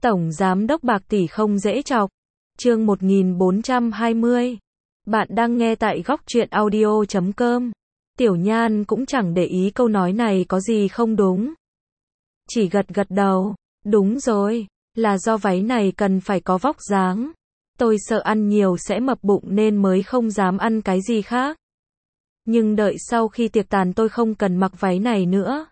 Tổng giám đốc bạc tỷ không dễ chọc. Chương 1420. Bạn đang nghe tại góc truyện audio.com. Tiểu Nhan cũng chẳng để ý câu nói này có gì không đúng. Chỉ gật gật đầu. Đúng rồi, là do váy này cần phải có vóc dáng. Tôi sợ ăn nhiều sẽ mập bụng nên mới không dám ăn cái gì khác. Nhưng đợi sau khi tiệc tàn tôi không cần mặc váy này nữa.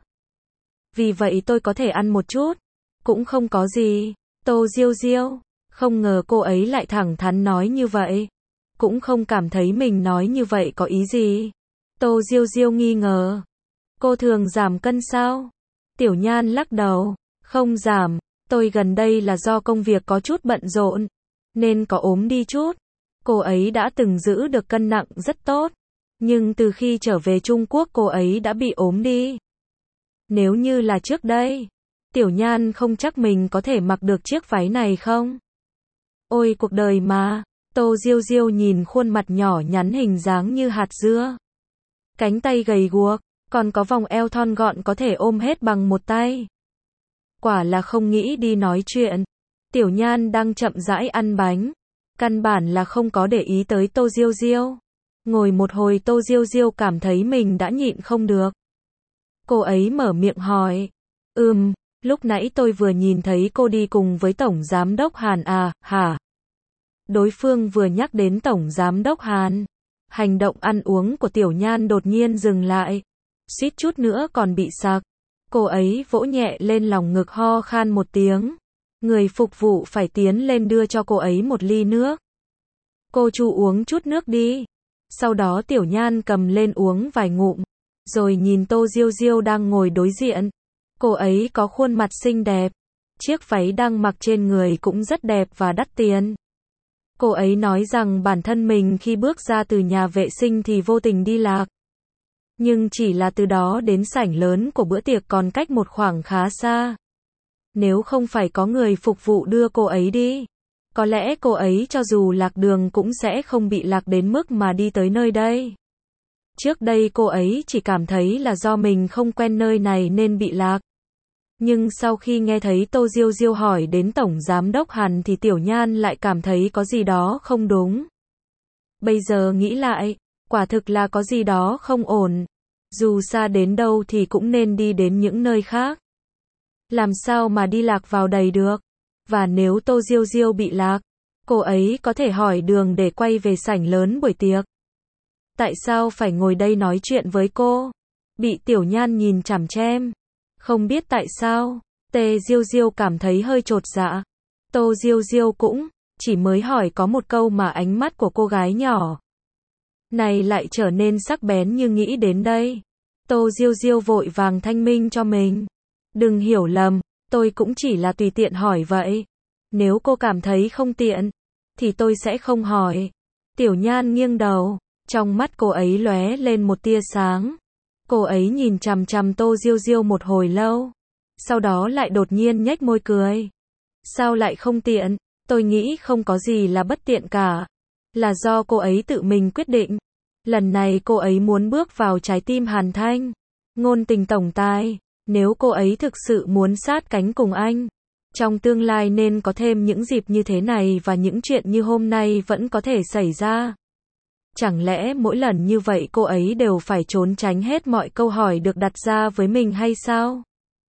Vì vậy tôi có thể ăn một chút. Cũng không có gì. Tô Diêu Diêu, không ngờ cô ấy lại thẳng thắn nói như vậy. Cũng không cảm thấy mình nói như vậy có ý gì. Tô Diêu Diêu nghi ngờ. Cô thường giảm cân sao? Tiểu Nhan lắc đầu. Không giảm, tôi gần đây là do công việc có chút bận rộn, nên có ốm đi chút. Cô ấy đã từng giữ được cân nặng rất tốt. Nhưng từ khi trở về Trung Quốc cô ấy đã bị ốm đi. Nếu như là trước đây, Tiểu Nhan không chắc mình có thể mặc được chiếc váy này không? Ôi cuộc đời mà, Tô Diêu Diêu nhìn khuôn mặt nhỏ nhắn hình dáng như hạt dưa. Cánh tay gầy guộc, còn có vòng eo thon gọn có thể ôm hết bằng một tay. Quả là không nghĩ đi nói chuyện. Tiểu Nhan đang chậm rãi ăn bánh. Căn bản là không có để ý tới Tô Diêu Diêu. Ngồi một hồi Tô Diêu Diêu cảm thấy mình đã nhịn không được. Cô ấy mở miệng hỏi. Lúc nãy tôi vừa nhìn thấy cô đi cùng với Tổng Giám đốc Hàn à, hả? Đối phương vừa nhắc đến Tổng Giám đốc Hàn. Hành động ăn uống của Tiểu Nhan đột nhiên dừng lại. Suýt chút nữa còn bị sặc. Cô ấy vỗ nhẹ lên lòng ngực ho khan một tiếng. Người phục vụ phải tiến lên đưa cho cô ấy một ly nước. Cô chu uống chút nước đi. Sau đó Tiểu Nhan cầm lên uống vài ngụm. Rồi nhìn Tô Diêu Diêu đang ngồi đối diện. Cô ấy có khuôn mặt xinh đẹp. Chiếc váy đang mặc trên người cũng rất đẹp và đắt tiền. Cô ấy nói rằng bản thân mình khi bước ra từ nhà vệ sinh thì vô tình đi lạc. Nhưng chỉ là từ đó đến sảnh lớn của bữa tiệc còn cách một khoảng khá xa. Nếu không phải có người phục vụ đưa cô ấy đi, có lẽ cô ấy cho dù lạc đường cũng sẽ không bị lạc đến mức mà đi tới nơi đây. Trước đây cô ấy chỉ cảm thấy là do mình không quen nơi này nên bị lạc. Nhưng sau khi nghe thấy Tô Diêu Diêu hỏi đến Tổng Giám đốc Hàn thì Tiểu Nhan lại cảm thấy có gì đó không đúng. Bây giờ nghĩ lại, quả thực là có gì đó không ổn. Dù xa đến đâu thì cũng nên đi đến những nơi khác. Làm sao mà đi lạc vào đầy được? Và nếu Tô Diêu Diêu bị lạc, cô ấy có thể hỏi đường để quay về sảnh lớn buổi tiệc. Tại sao phải ngồi đây nói chuyện với cô? Bị Tiểu Nhan nhìn chằm chằm. Không biết tại sao, Tề Diêu Diêu cảm thấy hơi chột dạ. Tô Diêu Diêu cũng chỉ mới hỏi có một câu mà ánh mắt của cô gái nhỏ này lại trở nên sắc bén như nghĩ đến đây. Tô Diêu Diêu vội vàng thanh minh cho mình. Đừng hiểu lầm, tôi cũng chỉ là tùy tiện hỏi vậy. Nếu cô cảm thấy không tiện, thì tôi sẽ không hỏi. Tiểu Nhan nghiêng đầu, trong mắt cô ấy lóe lên một tia sáng. Cô ấy nhìn chằm chằm Tô Diêu Diêu một hồi lâu. Sau đó lại đột nhiên nhếch môi cười. Sao lại không tiện? Tôi nghĩ không có gì là bất tiện cả. Là do cô ấy tự mình quyết định. Lần này cô ấy muốn bước vào trái tim Hàn Thanh. Ngôn tình tổng tài. Nếu cô ấy thực sự muốn sát cánh cùng anh, trong tương lai nên có thêm những dịp như thế này và những chuyện như hôm nay vẫn có thể xảy ra. Chẳng lẽ mỗi lần như vậy cô ấy đều phải trốn tránh hết mọi câu hỏi được đặt ra với mình hay sao?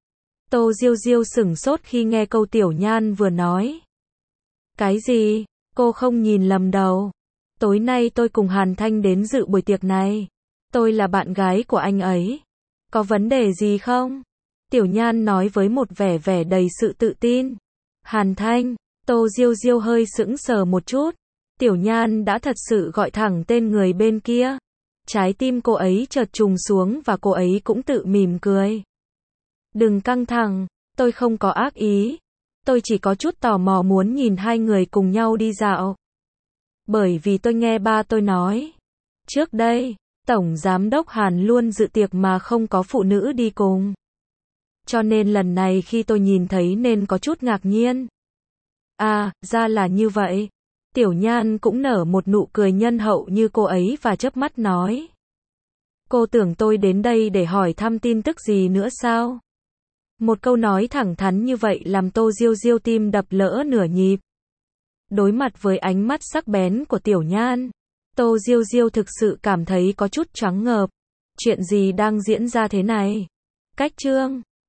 Tô Diêu Diêu sửng sốt khi nghe câu Tiểu Nhan vừa nói. Cái gì? Cô không nhìn lầm đâu. Tối nay tôi cùng Hàn Thanh đến dự buổi tiệc này. Tôi là bạn gái của anh ấy. Có vấn đề gì không? Tiểu Nhan nói với một vẻ đầy sự tự tin. Hàn Thanh, Tô Diêu Diêu hơi sững sờ một chút. Tiểu Nhan đã thật sự gọi thẳng tên người bên kia. Trái tim cô ấy chợt trùng xuống và cô ấy cũng tự mỉm cười. Đừng căng thẳng, tôi không có ác ý. Tôi chỉ có chút tò mò muốn nhìn hai người cùng nhau đi dạo. Bởi vì tôi nghe ba tôi nói. Trước đây, Tổng Giám đốc Hàn luôn dự tiệc mà không có phụ nữ đi cùng. Cho nên lần này khi tôi nhìn thấy nên có chút ngạc nhiên. À, ra là như vậy. Tiểu Nhan cũng nở một nụ cười nhân hậu như cô ấy và chớp mắt nói. Cô tưởng tôi đến đây để hỏi thăm tin tức gì nữa sao? Một câu nói thẳng thắn như vậy làm Tô Diêu Diêu tim đập lỡ nửa nhịp. Đối mặt với ánh mắt sắc bén của Tiểu Nhan, Tô Diêu Diêu thực sự cảm thấy có chút choáng ngợp. Chuyện gì đang diễn ra thế này? Cách chương